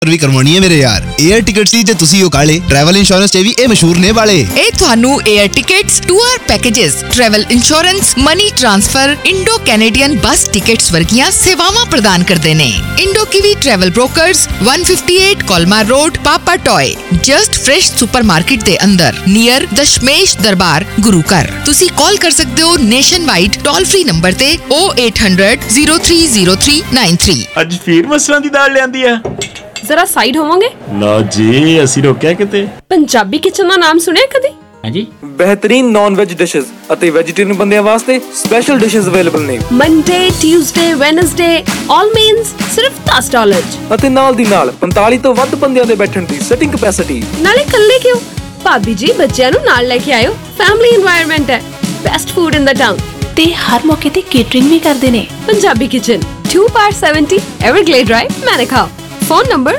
ਵੀ ਕਰਵਾਉਣੀ ਹੈ ਮੇਰੇ ਯਾਰ। 에ਅਰ ਟਿਕਟਸ ਦੀ ਤੇ ਤੁਸੀਂ ਉਹ ਕਾਲੇ ਟਰੈਵਲ ਇੰਸ਼ੋਰੈਂਸ ਤੇ ਵੀ ਇਹ ਮਸ਼ਹੂਰ ਨੇ ਵਾਲੇ। ਇਹ ਤੁਹਾਨੂੰ air tickets, tour packages, travel insurance, money transfer, Indo Canadian bus tickets ਵਰਗੀਆਂ ਸੇਵਾਵਾਂ ਪ੍ਰਦਾਨ ਕਰਦੇ ਨੇ। Indo Kiwi travel brokers 158 Colmar road, Papatoetoe, just fresh supermarket ਦੇ ਅੰਦਰ, ਨੀਅਰ ਦਸ਼ਮੇਸ਼ ਦਰਬਾਰ ਗੁਰੂ ਘਰ। ਤੁਸੀਂ ਕਾਲ ਕਰ ਸਕਦੇ ਹੋ nationwide toll free number ਤੇ 0800 030393। ਅੱਜ ਫੇਰ ਮਸਰਾਂ ਦੀ ਦਾਲ ਲਿਆਂਦੀ ਆ। ਜ਼ਰਾ ਸਾਈਡ ਹੋਵੋਗੇ? ਲਓ ਜੀ, ਅਸੀਂ ਰੋਕਿਆ ਕਿਤੇ। ਪੰਜਾਬੀ ਕਿਚਨ ਦਾ ਨਾਮ ਸੁਣਿਆ ਕਦੀ? ਹਾਂਜੀ। ਬਿਹਤਰੀਨ ਨੌਨ ਵੈਜ ਡਿਸ਼ਸ ਅਤੇ ਵੈਜੀਟੇਰੀਅਨ ਬੰਦਿਆਂ ਵਾਸਤੇ ਸਪੈਸ਼ਲ ਡਿਸ਼ਸ ਅਵੇਲੇਬਲ ਨੇ। Monday, Tuesday, Wednesday, all mains ਸਿਰਫ $10 ਅਤੇ ਨਾਲ ਦੀ ਨਾਲ 45 ਤੋਂ ਵੱਧ ਬੰਦਿਆਂ ਦੇ ਬੈਠਣ ਦੀ ਸਿਟਿੰਗ ਕੈਪੈਸਿਟੀ। ਨਾਲੇ ਇਕੱਲੇ ਕਿਉਂ? ਭਾਬੀ ਜੀ ਬੱਚਿਆਂ ਨੂੰ ਨਾਲ ਲੈ ਕੇ ਆਇਓ। ਫੈਮਿਲੀ এনवायरमेंट ਹੈ। Best food in the town ਤੇ ਹਰ ਮੌਕੇ ਤੇ ਕੇਟਰਿੰਗ ਵੀ ਕਰਦੇ ਨੇ। Punjabi kitchen 2/70 Everglade drive, Manukau. Phone number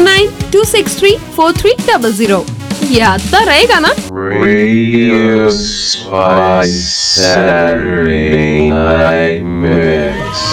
0926343000। याद तो रहेगा ना? Radio Spice Saturday Night Mix.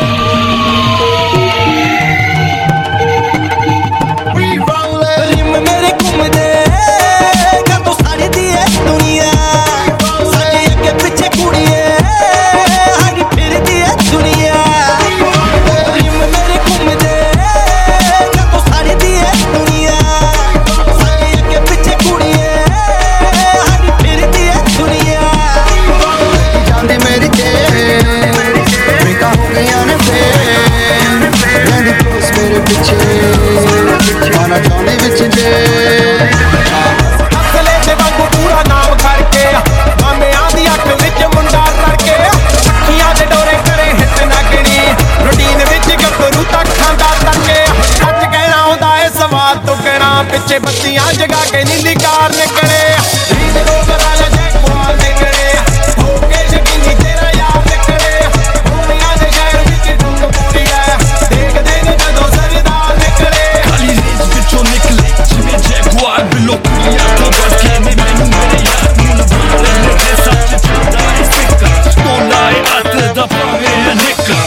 ਪਿੱਛੇ ਬੱਤੀਆਂ ਜਗਾ ਕੇ ਨੀਲੀ ਕਾਰ ਨਿਕਲੇ ਰੀਤ ਰੋਗ ਨਾਲ ਜੈਕਵਾਲ ਨਿਕਲੇ ਹੋ ਕੇ ਸ਼ਕੀਨੀ ਤੇਰਾ ਯਾਰ ਨਿਕਲੇ ਦੁਨੀਆ ਦੇ ਸ਼ਹਿਰ ਵਿੱਚ ਢੁੰਗ ਪੂਰੀ ਹੈ ਦੇਖਦੇ ਨੇ ਜਦੋਂ ਸਰਦਾਰ ਨਿਕਲੇ ਖਾਲੀ ਰੀਤ ਵਿੱਚੋਂ ਨਿਕਲੇ ਜਿਵੇਂ ਜੈਕਵਾਲ ਬਿਲੋ ਕੁੜੀਆਂ ਤੋਂ ਬਚ ਕੇ ਮੈਨੂੰ ਮੇਰੇ ਯਾਰ ਮੁੱਲ ਬੋਲੇ ਦੇ ਸੱਚ ਚੁੱਦਾ ਇਸ ਫਿੱਕਾ ਤੋਲਾਏ ਅੱਤ ਦਾ ਭਾਵੇਂ ਨਿੱਕਾ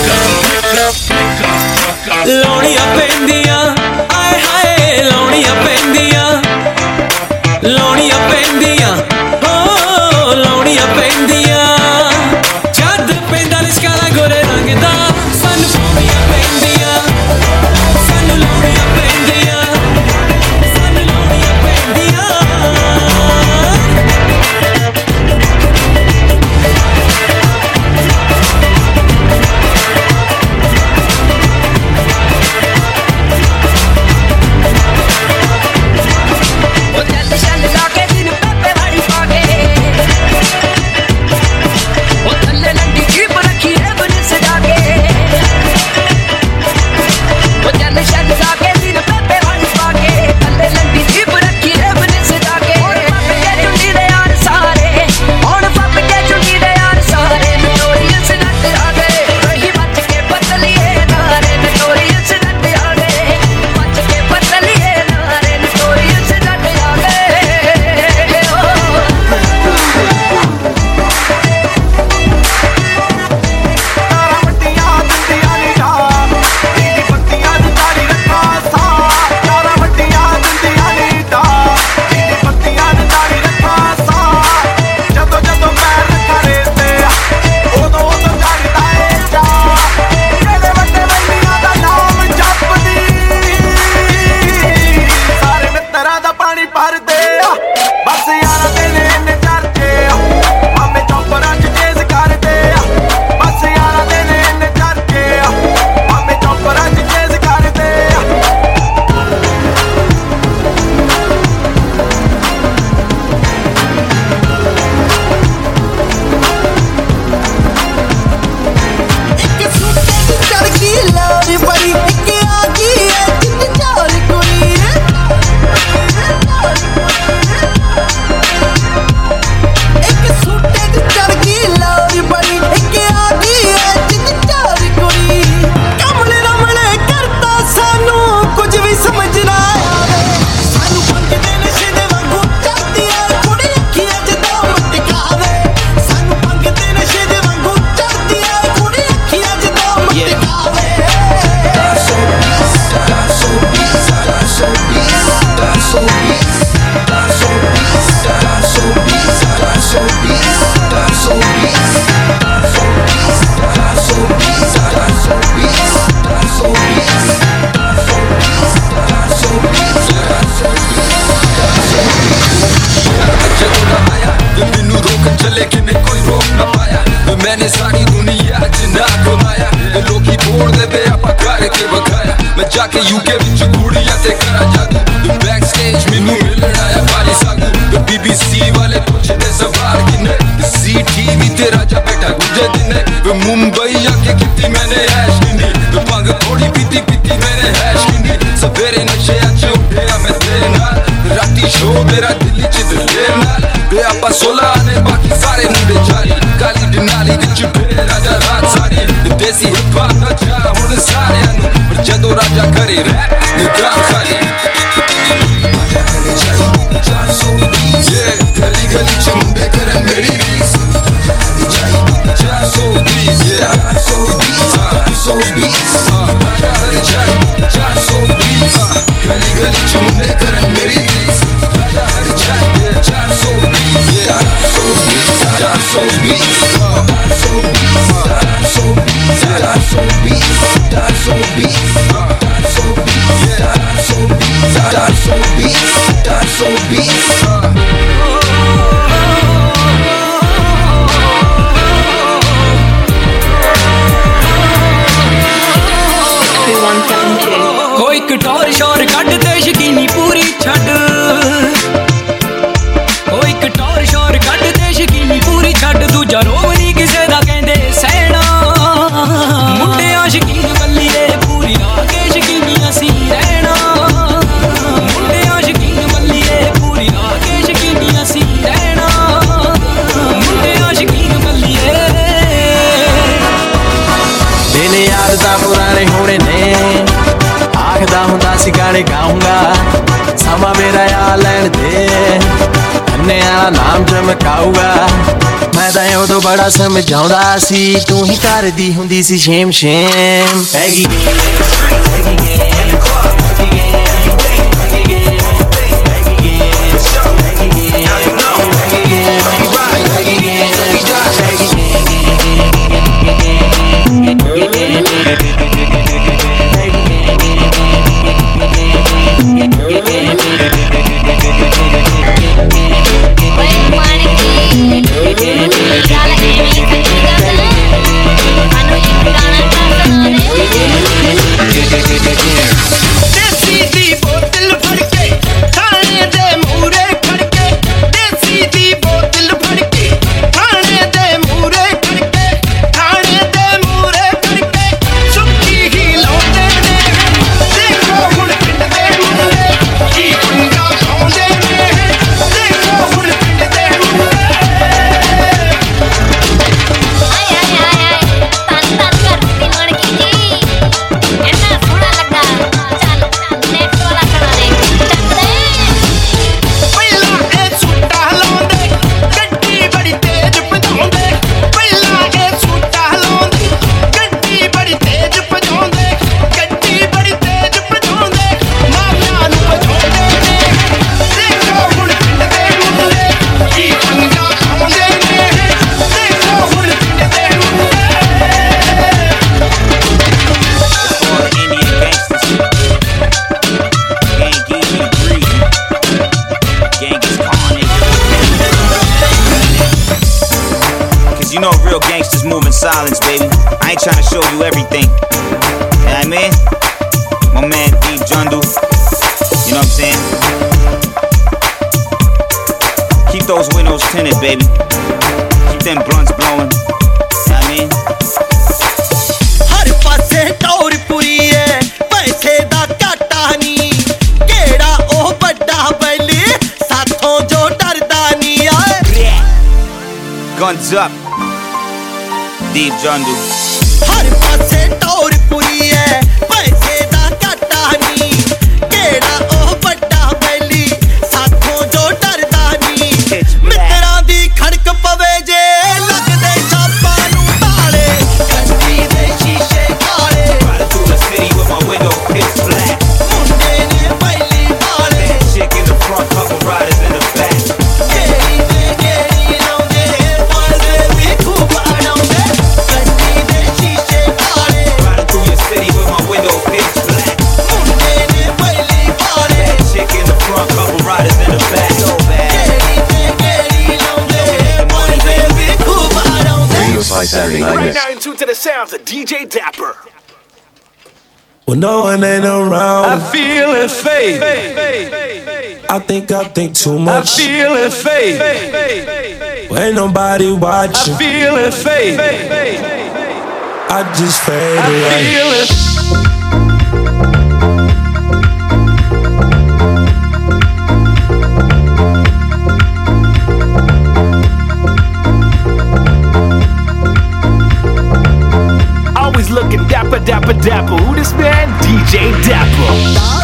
ਲਾਉਣੀਆਂ ਪੈਂਦੀਆਂ ਆਏ ਹਾਏ ਲਾਉਣੀਆਂ ਪੈਂਦੀਆਂ ਹੋ मैंने सारी दुनिया च ना घुमाया लोकी बोलदे पे आपां करके विखाया मैं जाके यूके विच कुड़ियां ते करा जादू बैक स्टेज मैनू मिलण आया बारी सागू BBC वाले पुछदे सवाल किन्ने CTV ते राजा बैठा गुजे दिने मुंबई आके किती मैंने ऐश किंदी भंग थोड़ी पीती पीती मैंने ऐश किंदी सवेरे नशे च उठिया मैं तेरे नाल राती शो मेरा दिल्ली च दिले नाल बे आपां 16 ने बाकी सारे मुंडे जारी काली डनाली विच फिरे राजा रात सारी देसी हिप हॉप दा चा हुण सारियां नूं पर जदों राजा करे रैप निगाह खाली गली गली च मुंडे करन मेरी रीस so beats, yeah, so beats, so beats, so beats, गली गली च मुंडे करन मेरी रीस so beats, yeah, so beats, so beats, so beats, so beats, so beats, so beats, so beats, yeah, so beats, so beats, so beats. हो एक टौर शौर cut ते शकीनी पूरी छड़ हो एक टौर शौर कट ते शकीनी पूरी छड़ दूजा रोब नहीं किसे दा कहंदे सहना मुंडे शकीन बल्लीए पूरी राके शकीनी असी रहना मुंडे शकीन बल्लीए पूरी राके शकीनी असी रहना मुंडे शकीन बल्लीए दिन यार दा पुराने होने ने आखदा हुंदा सी गाने गाऊंगा समा मेरा यार लैन दे अन्ने आला नाम चमकाऊगा मैं तां उदों बड़ा समझाउंदा सी तू ही करदी हुंदी सी शेम शेम हैगी Silence, baby. I ain't trying to show you everything. You know what I mean? My man Deep Jundu. You know what I'm saying? Keep those windows tinted, baby. Keep them blunts blowing. You know what I mean? हर पासे टौर पुरी है पैसे दा घाटा नहीं केड़ा ओ बड़ा बैली साथों जो डरदा नहीं आए Guns up. Deep Jundu. हर पासे टौर पुरी है पैसे दा घाटा नहीं केड़ा ओ बड़ा बैली साथों जो डरदा नहीं मित्रा दी खड़क पवे जे लगदे छापा नू ताले गड्डी दे शीशे काले Riding through the city with my window pitch black. मुंडे ने बैली वाले Chick in the front, couple riders in the back. केरी दे केरी लाउंदे पाले भी खूब आड़ाउंदे गड्डी दे शीशे काले by Saturday Night Right Mix. now in tune to the sounds of DJ Dapper. When no one ain't around, I feel it fade. I think too much. I feel it fade. When nobody watching, I feel it fade. I just fade away. I feel it. Always looking dapper, dapper, dapper. Who this man? DJ Dapper.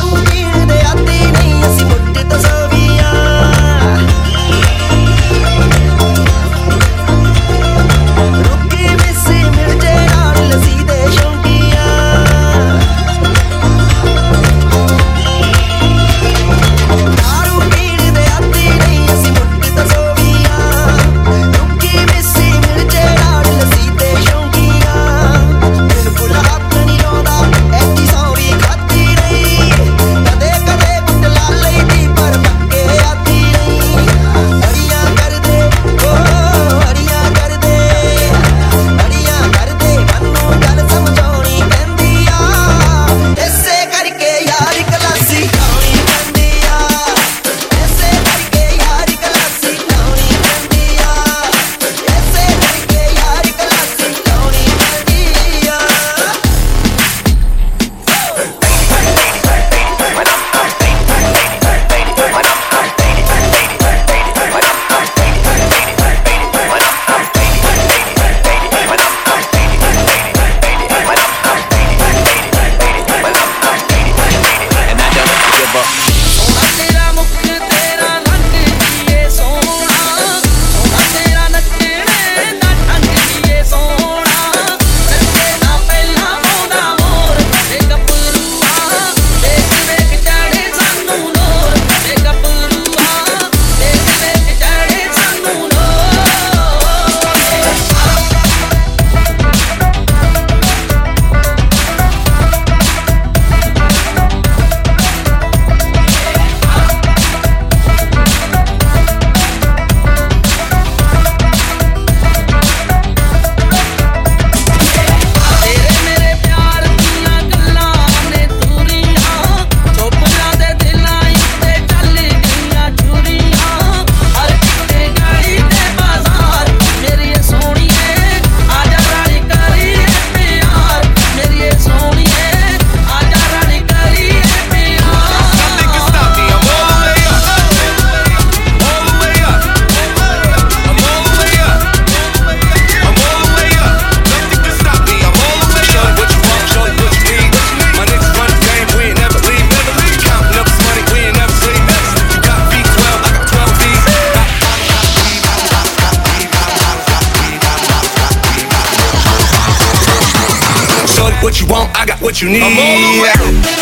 What you want, I got what you need. I'm all the way.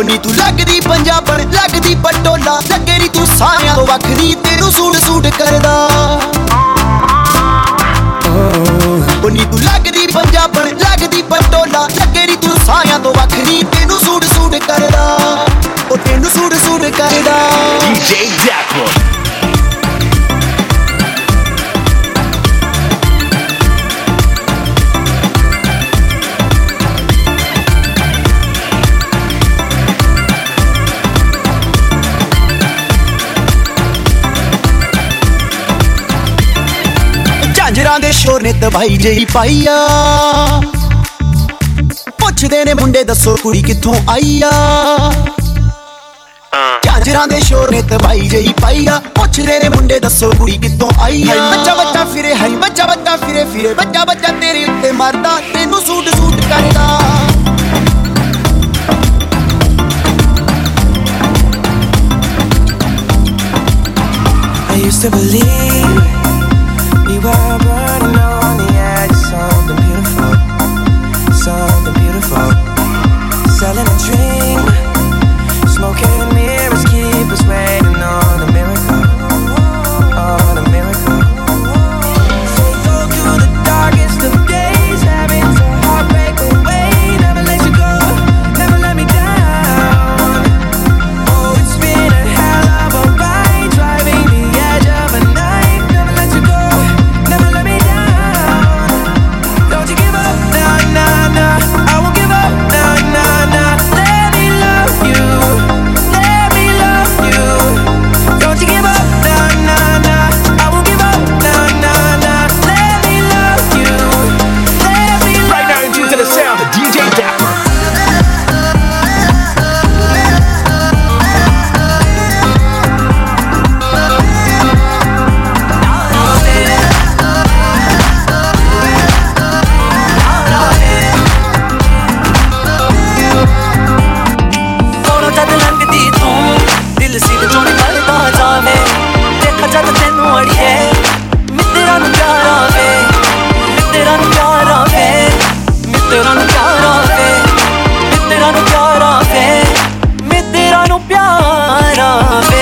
ਨੀ ਤੂੰ ਲੱਗਦੀ ਪੰਜਾਬਣ ਲੱਗਦੀ ਪਟੋਲਾ ਲੱਗੇ ਨੀ ਤੂੰ ਸਾਰਿਆਂ ਤੋਂ ਵੱਖਰੀ ਤੈਨੂੰ ਸੂਟ ਸੂਟ ਕਰਦਾ ਉਹ ਨੀ ਤੂੰ ਲੱਗਦੀ ਪੰਜਾਬਣ ਲੱਗਦੀ ਪਟੋਲਾ ਲੱਗੇ ਨੀ ਤੂੰ ਸਾਰਿਆਂ ਤੋਂ ਵੱਖਰੀ ਤੈਨੂੰ ਸੂਟ ਸੂਟ ਕਰਦਾ ਉਹ ਤੈਨੂੰ ਸੂਟ ਸੂਟ ਕਰਦਾ DJ Dapper ਝਾਂਜਰਾਂ ਦੇ ਸ਼ੋਰ ਨੇ ਦਵਾਈ ਜਿਹੀ ਪਾਈ ਆ ਪੁੱਛਦੇ ਨੇ ਮੁੰਡੇ ਦੱਸੋ ਕੁੜੀ ਕਿੱਥੋਂ ਆਈ ਆ ਝਾਂਜਰਾਂ ਦੇ ਸ਼ੋਰ ਨੇ ਦਵਾਈ ਜਿਹੀ ਪਾਈ ਆ ਪੁੱਛਦੇ ਨੇ ਮੁੰਡੇ ਦੱਸੋ ਕੁੜੀ ਕਿੱਥੋਂ ਆਈ ਆ ਬੱਚਾ ਬੱਚਾ ਫਿਰੇ ਹਾਈ ਬੱਚਾ ਬੱਚਾ ਫਿਰੇ ਫਿਰੇ ਬੱਚਾ ਬੱਚਾ ਤੇਰੇ ਉੱਤੇ ਮਰਦਾ ਤੈਨੂੰ ਸੂਟ ਸੂਟ ਕਰਦਾ I used to believe we were burning on the edge of something beautiful, selling a dream, smoking mirrors keep us waiting on a miracle, on a miracle. So go through the darkest of days, having to heartbreak away, never let you go, never let me down. Oh, it's been a hell of a ride, driving the edge of a knife, never let you go, never let me down. Don't you give up, nah, nah, nah, I won't give up, nah, nah, nah. Let me love you, let me love you. Don't you give up, nah, nah, nah, I won't give up, nah, nah, nah. Let me love you, let me love you. Right now into the sound of DJ Dapper ਕੋਲੋਂ ਜਦ ਲੰਘਦੀ ਤੂੰ ਦਿਲ ਸੀ ਤੇ ਚੋਣੀ ਪਲਦਾ ਜਾਵੇ ਦੇਖਾ ਜਦ ਤੈਨੂੰ ਅੜੀਏ ਮਿੱਤਰਾਂ ਨੂੰ ਪਿਆਰ ਆਵੇ ਮਿੱਤਰਾਂ ਨੂੰ ਪਿਆਰ ਆਵੇ ਮਿੱਤਰਾਂ ਨੂੰ ਪਿਆਰ ਆਵੇ ਮਿੱਤਰਾਂ ਨੂੰ ਪਿਆਰ ਆਵੇ ਮਿੱਤਰਾਂ ਨੂੰ ਪਿਆਰ ਆਵੇ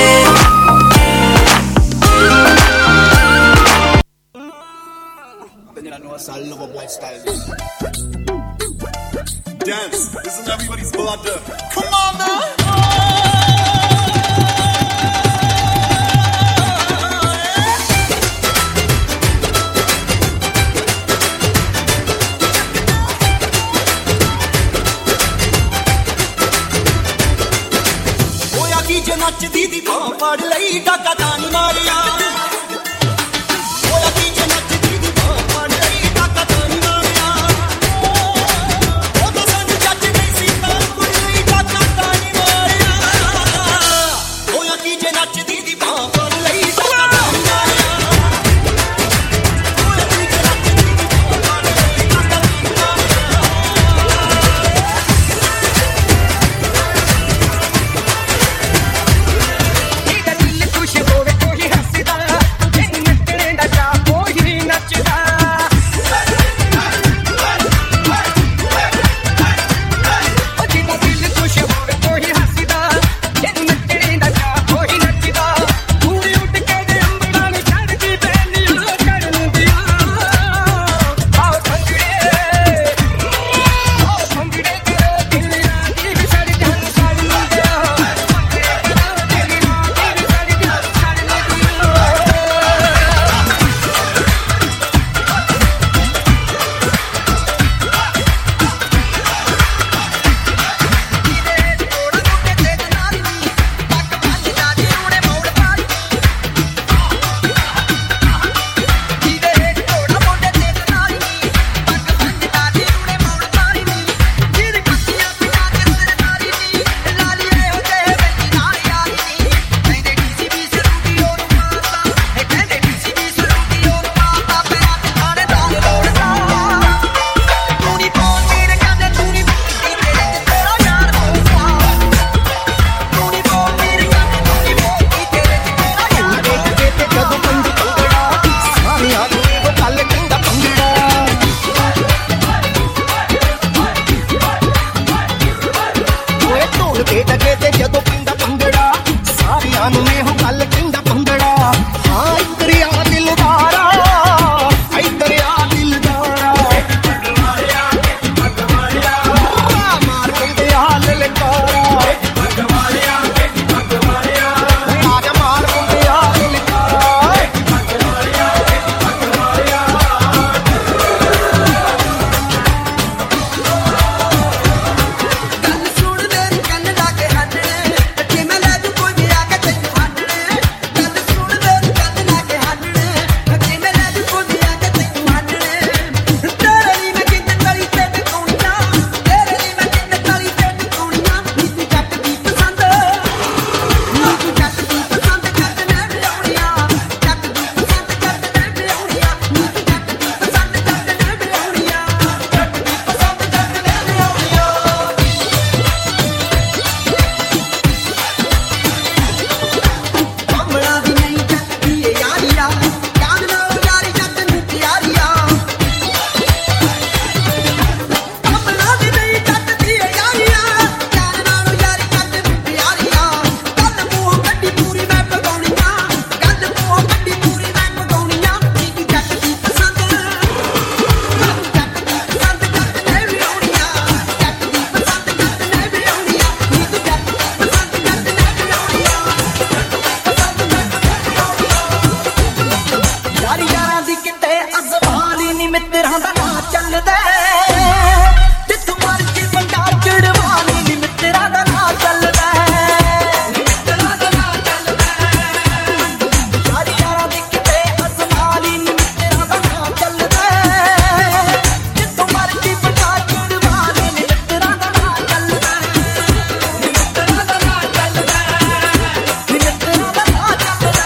Dance, isn't everybody's blood? Come on now! ਹੋਇਆ ਕੀ ਜੇ ਨੱਚਦੀ ਦੀ ਬਾਂਹ ਫੜ ਲਈ ਡਾਕਾ ਤਾਂ ਨੀ ਮਾਰਿਆ ਹੋਇਆ ਕੀ ਜੇ ਨੱਚਦੀ ਦੀ ਬਾਂਹ ਫੜ ਲਈ ਡਾਕਾ ਤਾਂ ਨੀ ਮਾਰਿਆ ਉਹ ਤਾਂ ਸਾਨੂੰ ਜੱਜ ਨਹੀਂ ਸੀ ਤਾਂ ਕੁੜੀ ਲਈ ਡਾਕਾ ਤਾਂ ਨੀ ਮਾਰਿਆ ਹੋਇਆ ਕੀ ਜੇ ਨੱਚਦੀ ਦੀ ਬਾਂਹ ਫੜ ਲਈ ਡਾਕਾ ਤਾਂ ਨੀ ਮਾਰਿਆ ਹੋਇਆ ਕੀ ਜੇ ਨੱਚਦੀ ਦੀ ਬਾਂਹ ਫੜ ਲਈ ਡਾਕਾ ਤਾਂ ਨੀ ਮਾਰਿਆ ਦਿਲ ਖੁਸ਼ ਹੋਵੇ ਕੋਈ ਹੱਸਦਾ ਕਿਤੇ ਅਜ਼ਮਾਨ ਹੀ ਨੀ ਮਿੱਤਰਾਂ ਦਾ ਨਾਂ ਚੱਲਦਾ ਜਿੱਥੋਂ ਮਰਜੀ ਪੰਡਾ ਚੜਵਾਨੀ ਨੀ ਮਿੱਤਰਾਂ ਦਾ ਨਾਂ ਚੱਲਦਾ ਮਿੱਤਰਾਂ ਦਾ ਨਾਂ ਚੱਲਦਾ ਯਾਰੀ ਯਾਰਾਂ ਦੀ ਕਿਤੇ ਅਜ਼ਮਾਨ ਹੀ ਨੀ ਮਿੱਤਰਾਂ ਦਾ ਨਾਂ ਚੱਲਦਾ ਜਿੱਥੋਂ ਮਰਜੀ ਪੰਡਾ ਚੜਵਾਨੀ ਨੀ ਮਿੱਤਰਾਂ ਦਾ ਨਾਂ ਚੱਲਦਾ ਮਿੱਤਰਾਂ ਦਾ ਨਾਂ ਚੱਲਦਾ ਮਿੱਤਰਾਂ ਦਾ ਨਾਂ ਚੱਲਦਾ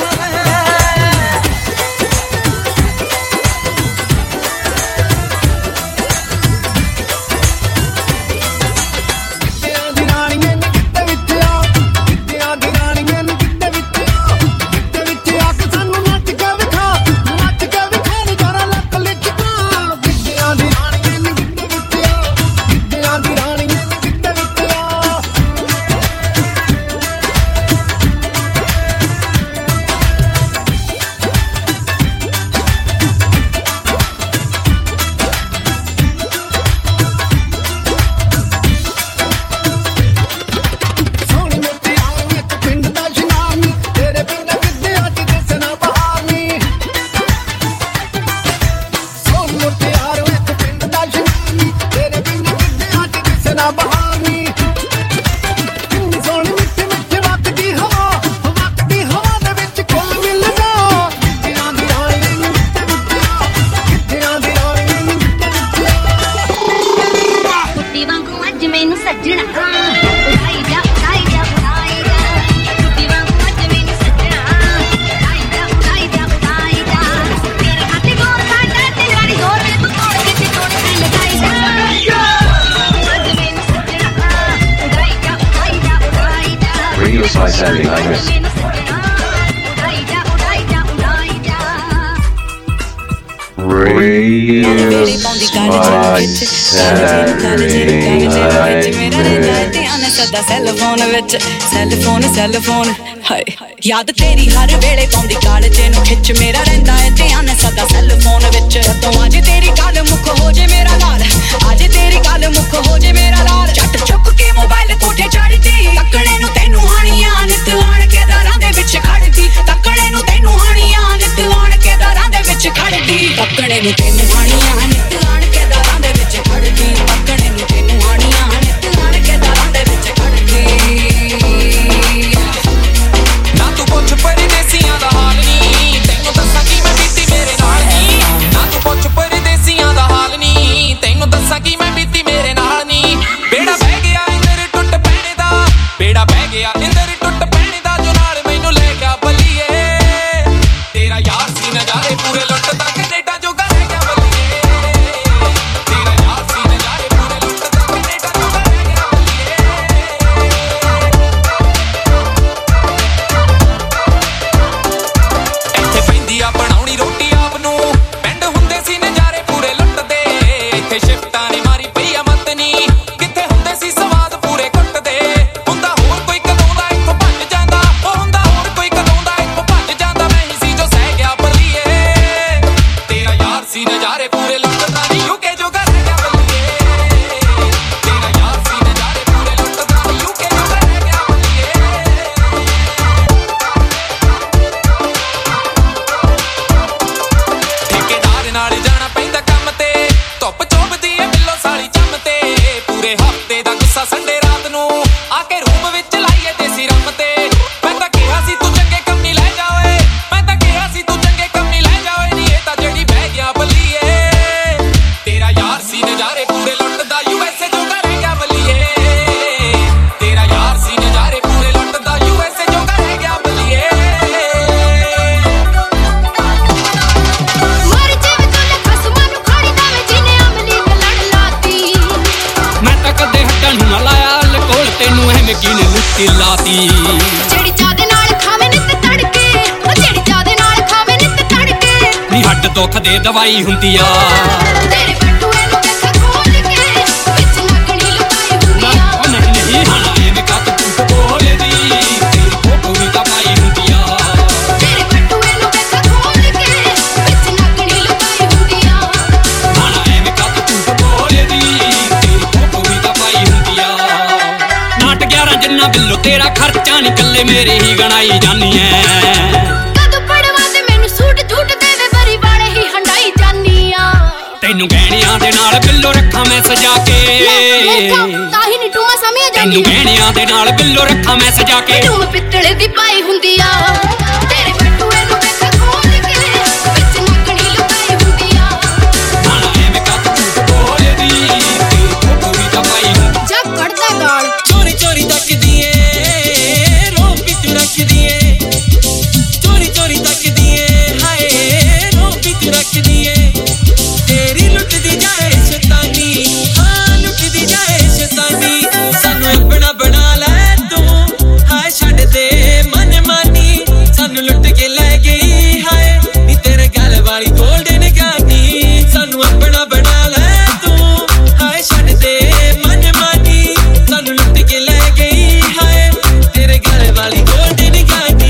ਸੈੱਲਫੋਨ ਹਾਏ ਯਾਦ ਤੇਰੀ ਹਰ ਵੇਲੇ ਪਾਉਂਦੀ ਕਾਲਜੇ ਨੂੰ ਖਿੱਚ ਮੇਰਾ ਰਹਿੰਦਾ ਏ ਧਿਆਨ ਸਦਾ ਸੈੱਲਫੋਨ ਵਿੱਚ ਜਦੋਂ ਅੱਜ ਤੇਰੀ ਗੱਲ ਮੁੱਕ ਹੋ ਜੇ ਮੇਰਾ ਲਾਲ ਅੱਜ ਤੇਰੀ ਗੱਲ ਮੁੱਕ ਹੋ ਜੇ ਮੇਰਾ ਲਾਲ ਝੱਟ ਚੁੱਕ ਕੇ ਮੋਬਾਈਲ ਕੋਠੇ ਚੜਦੀ ਤੱਕਣੇ ਨੂੰ ਤੈਨੂੰ ਹਾਣੀਆਂ ਨਿਤ ਆਣ ਕੇ ਦਰਾਂ ਦੇ ਵਿੱਚ ਖੜਦੀ ਤੱਕਣੇ ਨੂੰ ਤੈਨੂੰ ਹਾਣੀਆਂ ਨਿਤ ਆਣ ਕੇ ਦਰਾਂ ਦੇ ਵਿੱਚ ਖੜਦੀ ਤੱਕਣੇ ਨੂੰ ਤੈਨੂੰ ਹਾਣੀਆਂ ਨਿਤ ਆਣ ਕੇ ਦਰਾਂ ਦੇ ਵਿੱਚ ਖੜਦੀ ਤੱਕਣੇ ਨੂੰ ਤੈਨੂੰ ਹਾਣੀਆਂ ਨਿਤ ਆਣ ਕੇ ਦਰਾਂ ਦੇ ਵਿੱਚ ਖੜਦੀ ਪੁੱਛ ਪਰਦੇਸੀਆਂ ਦਾ ਹਾਲ ਨੀ ਤੈਨੂੰ ਦੱਸਾਂ ਕਿ ਮੈਂ ਬੀਤੀ ਮੇਰੇ ਨਾਲ ਨੀ ਨਾ ਤੂੰ ਪੁੱਛ ਪਰਦੇਸੀਆਂ ਦਾ ਹਾਲ ਨੀ ਤੈਨੂੰ ਦੱਸਾਂ ਕਿ ਮੈਂ ਬੀਤੀ ਮੇਰੇ ਨਾਲ ਨੀ ਬੇੜਾ ਬਹਿ ਗਿਆ ਇੰਦਰ ਟੁੱਟ ਪੈਣੇ ਦਾ ਬੇੜਾ ਬਹਿ ਗਿਆ ਇੰਦਰ ਟੁੱਟ ਪੈਣੇ ਦਾ ਜੋ ਨਾਲ ਮੈਨੂੰ ਲੈ ਗਿਆ ਬੱਲੀਏ ਤੇਰਾ ਯਾਰ ਸੀ ਨਜ਼ਾਰੇ ਪੂਰੇ ਲੁੱਟਦਾ ਕੈਨੇਡਾ ਜੋਗਾ ਰਹਿ ਗਿਆ ਬੱਲੀਏ ਤੇਰਾ ਯਾਰ ਸੀ ਨਜ਼ਾਰੇ ਪੂਰੇ ਲੁੱਟਦਾ ਕੈਨੇਡਾ ਜੋਗਾ ਰਹਿ ਗਿਆ ਬੱਲੀਏ ਬਣਾਉਣੀ ਰੋਟੀ ਆਪ ਨੂੰ ਪਿੰਡ ਹੁੰਦੇ ਸੀ ਨਜ਼ਾਰੇ ਪੂਰੇ ਲੁੱਟਦੇ ਇੱਥੇ ਸ਼ਿਫਟਾਂ ਨੇ ਮਾਰੀ ਪਈ ਆ ਮਤਨੀ ਕਿੱਥੇ ਹੁੰਦੇ ਸੀ ਸਵਾਦ ਪੂਰੇ ਕੁੱਟਦੇ ਹੁੰਦਾ ਹੋਰ ਕੋਈ ਕਦੋਂ ਦਾ ਇੱਥੋਂ ਭੱਜ ਜਾਂਦਾ ਉਹ ਹੁੰਦਾ ਹੋਰ ਕੋਈ ਕਦੋਂ ਦਾ ਇੱਥੋਂ ਭੱਜ ਜਾਂਦਾ ਮੈਂ ਹੀ ਸੀ ਜੋ ਸਹਿ ਗਿਆ ਬੱਲੀਏ ਤੇਰਾ ਯਾਰ ਸੀ ਨਜ਼ਾਰੇ ਪੂਰੇ ਲੁੱਟਦਾ ਨੀ ਯੂਕੇ ਜੋਗਾ ਰਹਿ ਗਿਆ ਬੱਲੀਏ ਤੇਰਾ ਯਾਰ ਸੀ ਨਜ਼ਾਰੇ ਪੂਰੇ ਲੁੱਟਦਾ ਨੀ ਯੂਕੇ ਜੋਗਾ ਰਹਿ ਗਿਆ ਬੱਲੀਏ ਨਾਲ ਜਾਣਾ ਪੈਂਦਾ ਕੰਮ ਤੇ ਧੁੱਪ ਚੁੱਭਦੀ ਏ ਬਿੱਲੋ ਸਾਲੀ ਚੰਮ ਤੇ ਪੂਰੇ ਹਫਤੇ ਦਾ ਗੁੱਸਾ ਸੰਡੇ ਰਾਤ ਨੂੰ ਆ ਕੇ ਰੂਮ ਵਿੱਚ ਲਾਈਏ ਦੇਸੀ ਰੰਮ ਤੇ ਮੈਂ ਤਾਂ ਕਿਹਾ ਸੀ ਤੂੰ ਚੰਗੇ ਕੰਮ ਨਹੀਂ ਲੈ ਜਾ ਓਏ ਮੈਂ ਤਾਂ ਕਿਹਾ ਸੀ ਤੂੰ ਚੰਗੇ ਕੰਮ ਨਹੀਂ ਲੈ ਜਾ ਓਏ ਨੀ ਇਹ ਤਾਂ ਜਿਹੜੀ ਬਹਿ ਗਿਆ ਬੱਲੀਏ ਤੇਰਾ ਯਾਰ ਸੀ ਨਜ਼ਾਰੇ ਪੂਰੇ ਲੁੱਟਦਾ USA ਜੋਗਾ ਰਹਿ ਗਿਆ ਬੱਲੀਏ ਤੇਰਾ ਯਾਰ ਸੀ ਨਜ਼ਾਰੇ ਪੂਰੇ ਲੁੱਟਦਾ USA ਜੋਗਾ ਰਹਿ ਗਿਆ ਬੱਲੀਏ ਕਦੇ ਹੱਟਣ ਨਾ ਲਾਇਆ ਲਕੋਲ ਤੈਨੂੰ ਐਵੇਂ ਕਿਨੇ ਲੁੱਟੀ ਲਾਤੀ ਜਿਹੜੀ ਚਾਹ ਦੇ ਨਾਲ ਖਾਵੇਂ ਨਿੱਤ ਤੜਕੇ ਉਹ ਜਿਹੜੀ ਚਾਹ ਦੇ ਨਾਲ ਖਾਵੇਂ ਨਿੱਤ ਤੜਕੇ ਨੀ ਹੱਡ ਦੁੱਖ ਦੇ ਦਵਾਈ ਹੁੰਦੀ ਆ ਤੇਰੇ ਬਟੂਏ ਨੂੰ ਵੇਖ ਖੋਲ ਕੇ ਵਿੱਚ ਲੱਗਣੀ ਲੁਕਾਈ ਹੁੰਦੀ ਆ ਉਹ ਨਹੀਂ ਹਾਣਾ ਐਵੇਂ ਕੱਟ ਝੂਠ ਬੋਲਦੀ ਤੇਰੀ ਫੋਟੋ ਵੀ ਤਾਂ ਪਾਈ ਹੁੰਦੀ ਆ ਤੇਰੇ ਬਟੂਏ ਨੂੰ ਵੇਖ ਖੋਲ ਕੇ ਵਿੱਚ ਲੱਗਣੀ ਲੁਕਾਈ ਹੁੰਦੀ ਆ ਹਾਣਾ ਐਵੇਂ ਕੱਟ ਝੂਠ ਬੋਲਦੀ ਤੇਰੀ ਫੋਟੋ ਵੀ ਤਾਂ ਪਾਈ ਹੁੰਦੀ ਆ ਨਾਟ 11 ਜਿੰਨਾ ਬਿੱਲੋ ਤੇਰਾ ਖਰਚਾ ਨੀ ਕੱਲੇ ਮੇਰੇ ਹੀ ਗਣਾਈ ਜਾਨੀ ਐ ਕਦੋਂ ਪੜਵਾ ਤੇ ਮੈਨੂੰ ਸੂਟ ਝੂਟ ਦੇਵੇ ਬਰੀ ਵਾਲੇ ਮੈਂ ਸਜਾ ਕੇ ਤਾਹੀ ਨੀ ਟੂਮਾ ਸਮਝ ਆ ਜਾਂਦੀ ਤੈਨੂੰ ਗਹਿਣਿਆਂ ਦੇ ਨਾਲ ਬਿੱਲੋ ਰੱਖਾਂ ਮੈਂ ਸਜਾ ਕੇ ਟੂਮ ਪਿੱਤਲੇ ਦੀ ਪਾਈ ਹੁੰਦੀ ਆ ਤੇਰੇ ਬਟੂਏ ਨੂੰ ਵੇਖ ਖੋਲ ਕੇ ਵਿੱਚ ਨਕਣੀ ਲੁਕਾਈ ਹੁੰਦੀ ਆ ਨਾਣਾ ਐਵੇਂ ਕੱਟ ਝੂਠ ਬੋਲਦੀ ਤੇਰੀ ਫੋਟੋ ਵੀ ਤਾਂ ਪਾਈ ਹੁੰਦੀ ਜਾ ਕੱਢਦਾ ਗਾਲ ਚੋਰੀ ਚੋਰੀ ਤੱਕਦੀ ਏ ਰੋ ਪਿੱਤ ਰੱਖਦੀ ਏ ਚੋਰੀ ਚੋਰੀ ਤੱਕਦੀ ਏ ਹਾਏ ਰੋ ਪਿੱਤ ਰੱਖਦੀ ਏ ਤੇਰੀ ਲੁੱਟਦੀ ਜਾਏ ਸ਼ੈਤਾਨੀ ਹਾਂ ਲੁੱਟਦੀ ਜਾਏ ਸ਼ੈਤਾਨੀ ਸਾਨੂੰ ਆਪਣਾ ਬਣਾ ਲੈ ਤੂੰ ਹਾਏ ਛੱਡ ਦੇ ਮਨ ਮਾਨੀ ਸਾਨੂੰ ਲੁੱਟ ਕੇ ਲੈ ਗਈ ਹਾਏ ਨੀ ਤੇਰੇ ਗਲ ਵਾਲੀ ਗੋਲਡਨ ਗਾਨੀ ਸਾਨੂੰ ਆਪਣਾ ਬਣਾ ਲੈ ਤੂੰ ਹਾਏ ਛੱਡ ਦੇ ਮਨ ਮਾਨੀ ਸਾਨੂੰ ਲੁੱਟ ਕੇ ਲੈ ਗਈ ਹਾਏ ਤੇਰੇ ਗਲ ਵਾਲੀ ਗੋਲਡਨ ਗਾਨੀ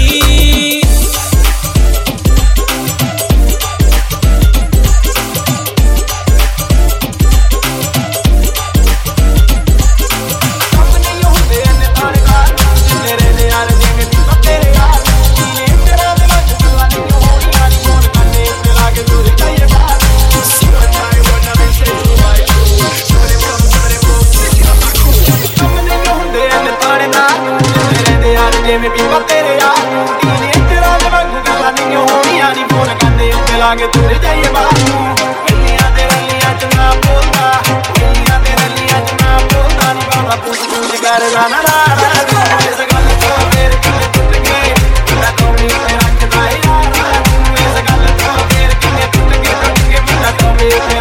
ਜਿਵੇਂ ਪੀਪਾ ਤੇਰੇ ਯਾਰ ਤੀਨੇ ਤੇਰਾ ਦੇ ਵਾਂਗੂ ਗੱਲਾਂ ਨਹੀਂ ਹੋਣੀਆਂ ਨੀ ਫੋਨ ਕਰਦੇ ਉੱਤੇ ਲਾ ਕੇ ਤੁਰ ਜਾਈਏ ਬਾਹਰ ਨੂੰ ਗੱਲੀਆਂ ਦੇ ਰੱਲੀਆਂ ਚ ਨਾ ਬੋਲਦਾ ਗੱਲੀਆਂ ਦੇ ਰੱਲੀਆਂ ਚ ਨਾ ਬੋਲਦਾ ਨੀ ਬਾਬਾ ਪੁੱਛ ਪੁੱਛ ਕਰਦਾ ਨਾ ਇਸ ਗੱਲ ਤੋਂ ਫੇਰ ਕਿਤੇ ਟੁੱਟ ਗਏ ਮੈਂ ਕੋਮੀ ਤੇ ਰੱਖਦਾ ਯਾਰ ਇਸ ਗੱਲ ਤੋਂ ਫੇਰ ਕਿਤੇ ਟੁੱਟ ਗਏ ਮੁੰਡਾ ਕੋਮੀ